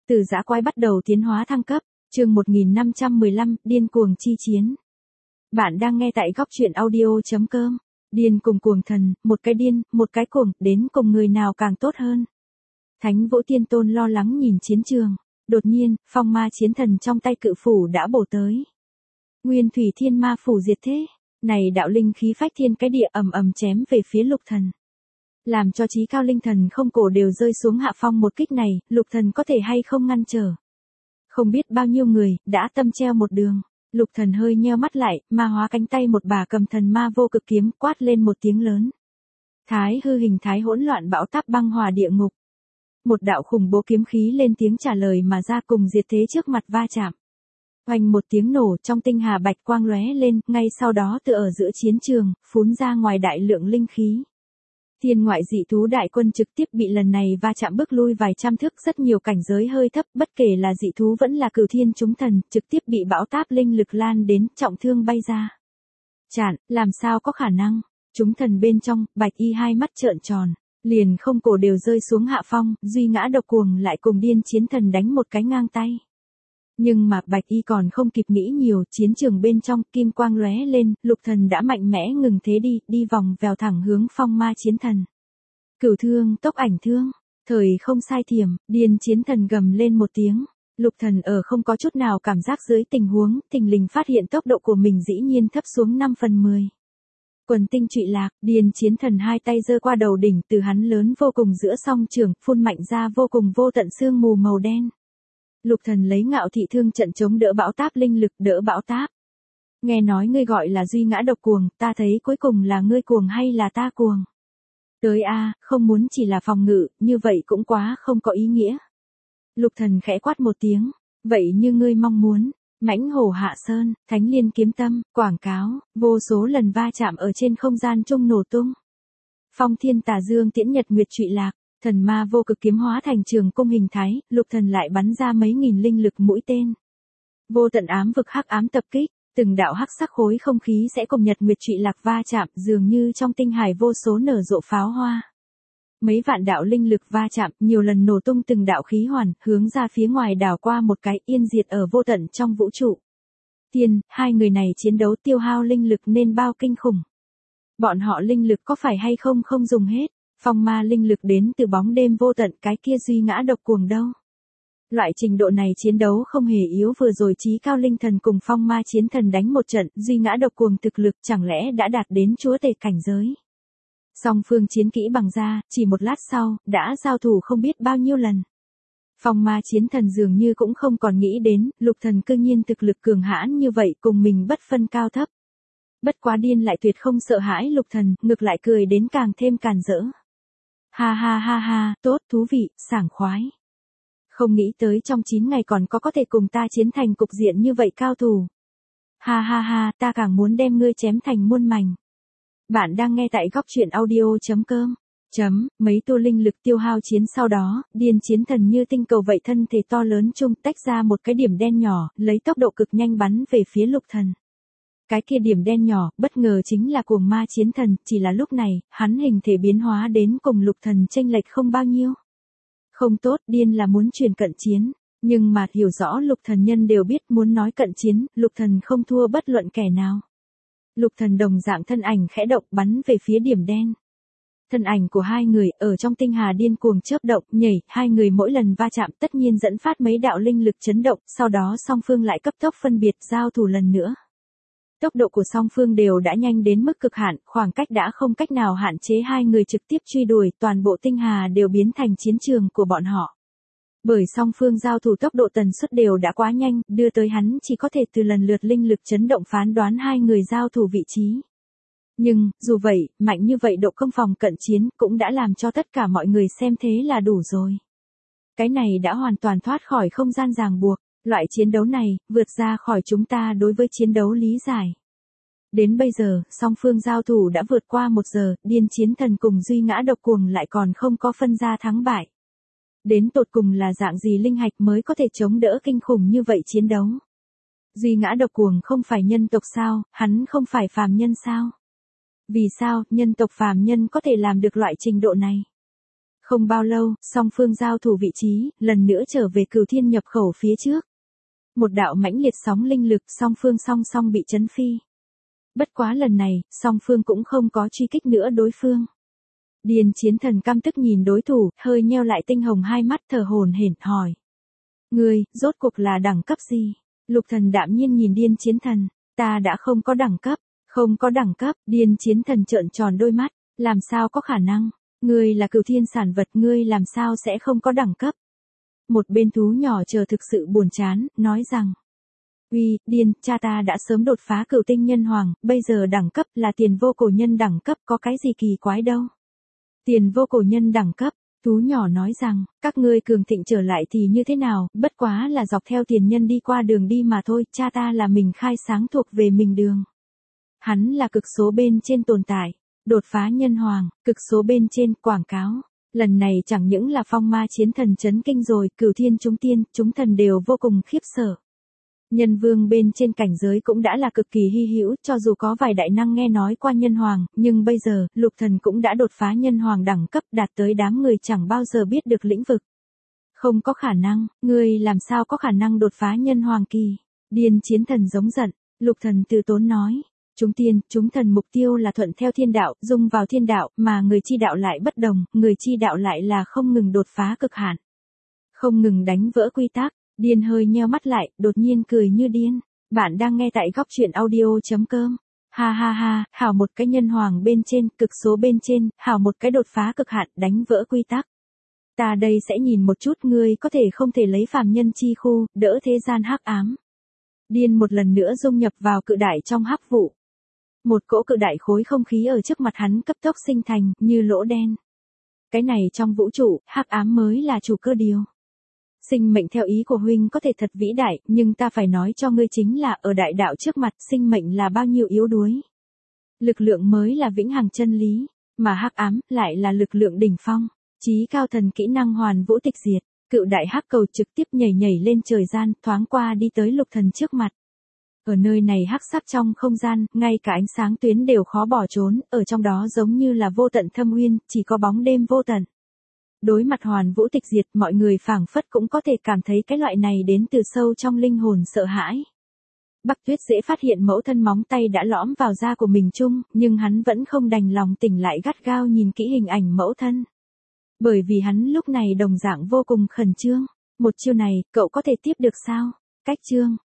Từ dã quái bắt đầu tiến hóa thăng cấp, chương 1515, điên cuồng chi chiến. Bạn đang nghe tại góc truyện audio.com. Điên cùng cuồng thần, một cái điên, một cái cuồng, đến cùng người nào càng tốt hơn. Thánh Vũ Tiên Tôn lo lắng nhìn chiến trường, đột nhiên, phong ma chiến thần trong tay cự phủ đã bổ tới. Nguyên thủy thiên ma phủ diệt thế, này đạo linh khí phách thiên cái địa ầm ầm chém về phía Lục Thần. Làm cho chí cao linh thần không cổ đều rơi xuống hạ phong một kích này, Lục Thần có thể hay không ngăn trở. Không biết bao nhiêu người, đã tâm treo một đường. Lục Thần hơi nheo mắt lại, ma hóa cánh tay một bà cầm thần ma vô cực kiếm, quát lên một tiếng lớn. Thái hư hình thái hỗn loạn bão táp băng hòa địa ngục. Một đạo khủng bố kiếm khí lên tiếng trả lời mà ra cùng diệt thế trước mặt va chạm. Oanh một tiếng nổ, trong tinh hà bạch quang lóe lên, ngay sau đó từ ở giữa chiến trường, phún ra ngoài đại lượng linh khí. Thiên ngoại dị thú đại quân trực tiếp bị lần này va chạm bước lui vài trăm thước, rất nhiều cảnh giới hơi thấp, bất kể là dị thú vẫn là cửu thiên chúng thần, trực tiếp bị bão táp linh lực lan đến, trọng thương bay ra. Chặn, làm sao có khả năng? Chúng thần bên trong, Bạch Y hai mắt trợn tròn, liền không cổ đều rơi xuống hạ phong, duy ngã độc cuồng lại cùng điên chiến thần đánh một cái ngang tay. Nhưng mà Bạch Y còn không kịp nghĩ nhiều, chiến trường bên trong kim quang lóe lên, Lục Thần đã mạnh mẽ ngừng thế đi vòng vèo thẳng hướng phong ma chiến thần. Cửu thương tốc ảnh thương, thời không sai thiểm, điên chiến thần gầm lên một tiếng. Lục Thần ở không có chút nào cảm giác dưới tình huống, thình lình phát hiện tốc độ của mình dĩ nhiên thấp xuống 5/10. Quần tinh trụy lạc, điên chiến thần hai tay giơ qua đầu đỉnh, từ hắn lớn vô cùng giữa song trường, phun mạnh ra vô cùng vô tận sương mù màu đen. Lục Thần lấy ngạo thị thương trận chống đỡ bão táp linh lực, đỡ bão táp. Nghe nói ngươi gọi là duy ngã độc cuồng, ta thấy cuối cùng là ngươi cuồng hay là ta cuồng. Tới a, không muốn chỉ là phòng ngự, như vậy cũng quá không có ý nghĩa. Lục Thần khẽ quát một tiếng, vậy như ngươi mong muốn. Mãnh hổ hạ sơn, thánh liên kiếm tâm, quảng cáo, vô số lần va chạm ở trên không gian chung nổ tung. Phong thiên tà dương tiễn nhật nguyệt trụy lạc. Thần ma vô cực kiếm hóa thành trường cung hình thái, Lục Thần lại bắn ra mấy nghìn linh lực mũi tên. Vô tận ám vực hắc ám tập kích, từng đạo hắc sắc khối không khí sẽ cùng nhật nguyệt trụy lạc va chạm, dường như trong tinh hải vô số nở rộ pháo hoa. Mấy vạn đạo linh lực va chạm, nhiều lần nổ tung từng đạo khí hoàn, hướng ra phía ngoài đảo qua một cái, yên diệt ở vô tận trong vũ trụ. Hai người này chiến đấu tiêu hao linh lực nên bao kinh khủng. Bọn họ linh lực có phải hay không dùng hết. Phong ma linh lực đến từ bóng đêm vô tận, cái kia duy ngã độc cuồng đâu. Loại trình độ này chiến đấu không hề yếu, vừa rồi chí cao linh thần cùng phong ma chiến thần đánh một trận, duy ngã độc cuồng thực lực chẳng lẽ đã đạt đến chúa tể cảnh giới. Song phương chiến kỹ bằng da, chỉ một lát sau, đã giao thủ không biết bao nhiêu lần. Phong ma chiến thần dường như cũng không còn nghĩ đến, Lục Thần cư nhiên thực lực cường hãn như vậy, cùng mình bất phân cao thấp. Bất quá điên lại tuyệt không sợ hãi Lục Thần, ngược lại cười đến càng thêm càn rỡ. Ha ha ha ha, tốt, thú vị, sảng khoái. Không nghĩ tới trong 9 ngày còn có thể cùng ta chiến thành cục diện như vậy cao thủ. Ha ha ha, ta càng muốn đem ngươi chém thành muôn mảnh. Bạn đang nghe tại góc truyện audio.com. Mấy tua linh lực tiêu hao chiến sau đó, điên chiến thần như tinh cầu vậy thân thể to lớn chung tách ra một cái điểm đen nhỏ, lấy tốc độ cực nhanh bắn về phía Lục Thần. Cái kia điểm đen nhỏ, bất ngờ chính là cuồng ma chiến thần, chỉ là lúc này, hắn hình thể biến hóa đến cùng Lục Thần chênh lệch không bao nhiêu. Không tốt, điên là muốn truyền cận chiến, nhưng mà hiểu rõ Lục Thần nhân đều biết muốn nói cận chiến, Lục Thần không thua bất luận kẻ nào. Lục Thần đồng dạng thân ảnh khẽ động bắn về phía điểm đen. Thân ảnh của hai người ở trong tinh hà điên cuồng chớp động, nhảy, hai người mỗi lần va chạm tất nhiên dẫn phát mấy đạo linh lực chấn động, sau đó song phương lại cấp tốc phân biệt giao thủ lần nữa. Tốc độ của song phương đều đã nhanh đến mức cực hạn, khoảng cách đã không cách nào hạn chế hai người trực tiếp truy đuổi, toàn bộ tinh hà đều biến thành chiến trường của bọn họ. Bởi song phương giao thủ tốc độ tần suất đều đã quá nhanh, đưa tới hắn chỉ có thể từ lần lượt linh lực chấn động phán đoán hai người giao thủ vị trí. Nhưng, dù vậy, mạnh như vậy độ công phòng cận chiến cũng đã làm cho tất cả mọi người xem thế là đủ rồi. Cái này đã hoàn toàn thoát khỏi không gian ràng buộc. Loại chiến đấu này, vượt ra khỏi chúng ta đối với chiến đấu lý giải. Đến bây giờ, song phương giao thủ đã vượt qua 1 giờ, điên chiến thần cùng duy ngã độc cuồng lại còn không có phân ra thắng bại. Đến tột cùng là dạng gì linh hạch mới có thể chống đỡ kinh khủng như vậy chiến đấu. Duy ngã độc cuồng không phải nhân tộc sao, hắn không phải phàm nhân sao? Vì sao, nhân tộc phàm nhân có thể làm được loại trình độ này? Không bao lâu, song phương giao thủ vị trí, lần nữa trở về Cửu Thiên nhập khẩu phía trước. Một đạo mãnh liệt sóng linh lực, song phương song song bị chấn phi. Bất quá lần này, song phương cũng không có truy kích nữa đối phương. Điền Chiến Thần căm tức nhìn đối thủ, hơi nheo lại tinh hồng hai mắt thở hổn hển hỏi. Ngươi, rốt cuộc là đẳng cấp gì? Lục Thần đạm nhiên nhìn Điền Chiến Thần, ta đã không có đẳng cấp, không có đẳng cấp, Điền Chiến Thần trợn tròn đôi mắt, làm sao có khả năng? Ngươi là Cửu Thiên sản vật, ngươi làm sao sẽ không có đẳng cấp? Một bên thú nhỏ chờ thực sự buồn chán, nói rằng. Uy, Điền, cha ta đã sớm đột phá Cửu Tinh Nhân Hoàng, bây giờ đẳng cấp là tiền vô cổ nhân đẳng cấp, có cái gì kỳ quái đâu. Tiền vô cổ nhân đẳng cấp, thú nhỏ nói rằng, các ngươi cường thịnh trở lại thì như thế nào, bất quá là dọc theo tiền nhân đi qua đường đi mà thôi, cha ta là mình khai sáng thuộc về mình đường. Hắn là cực số bên trên tồn tại, đột phá nhân hoàng, cực số bên trên quảng cáo. Lần này chẳng những là phong ma chiến thần chấn kinh rồi, Cửu Thiên chúng tiên, chúng thần đều vô cùng khiếp sợ. Nhân vương bên trên cảnh giới cũng đã là cực kỳ hy hữu, cho dù có vài đại năng nghe nói qua nhân hoàng, nhưng bây giờ, Lục Thần cũng đã đột phá nhân hoàng đẳng cấp, đạt tới đám người chẳng bao giờ biết được lĩnh vực. Không có khả năng, ngươi làm sao có khả năng đột phá nhân hoàng kỳ? Điền Chiến Thần giống giận, Lục Thần từ tốn nói. Chúng tiên, chúng thần mục tiêu là thuận theo thiên đạo, dung vào thiên đạo, mà người chi đạo lại bất đồng, người chi đạo lại là không ngừng đột phá cực hạn. Không ngừng đánh vỡ quy tắc. Điền hơi nheo mắt lại, đột nhiên cười như điên. Bạn đang nghe tại góc truyện audio.com. Ha ha ha, hảo một cái nhân hoàng bên trên, cực số bên trên, hảo một cái đột phá cực hạn, đánh vỡ quy tắc. Ta đây sẽ nhìn một chút ngươi có thể không thể lấy phàm nhân chi khu, đỡ thế gian hắc ám. Điền một lần nữa dung nhập vào cự đại trong hắc vụ. Một cỗ cự đại khối không khí ở trước mặt hắn cấp tốc sinh thành, như lỗ đen. Cái này trong vũ trụ, hắc ám mới là chủ cơ điều. Sinh mệnh theo ý của huynh có thể thật vĩ đại, nhưng ta phải nói cho ngươi chính là ở đại đạo trước mặt sinh mệnh là bao nhiêu yếu đuối. Lực lượng mới là vĩnh hằng chân lý, mà hắc ám lại là lực lượng đỉnh phong, chí cao thần kỹ năng hoàn vũ tịch diệt, cự đại hắc cầu trực tiếp nhảy nhảy lên trời gian, thoáng qua đi tới Lục Thần trước mặt. Ở nơi này hắc sắc trong không gian, ngay cả ánh sáng tuyến đều khó bỏ trốn, ở trong đó giống như là vô tận thâm uyên, chỉ có bóng đêm vô tận. Đối mặt hoàn vũ tịch diệt, mọi người phảng phất cũng có thể cảm thấy cái loại này đến từ sâu trong linh hồn sợ hãi. Bắc Tuyết dễ phát hiện mẫu thân móng tay đã lõm vào da của mình chung, nhưng hắn vẫn không đành lòng tỉnh lại gắt gao nhìn kỹ hình ảnh mẫu thân. Bởi vì hắn lúc này đồng dạng vô cùng khẩn trương. Một chiêu này, cậu có thể tiếp được sao? Cách chương.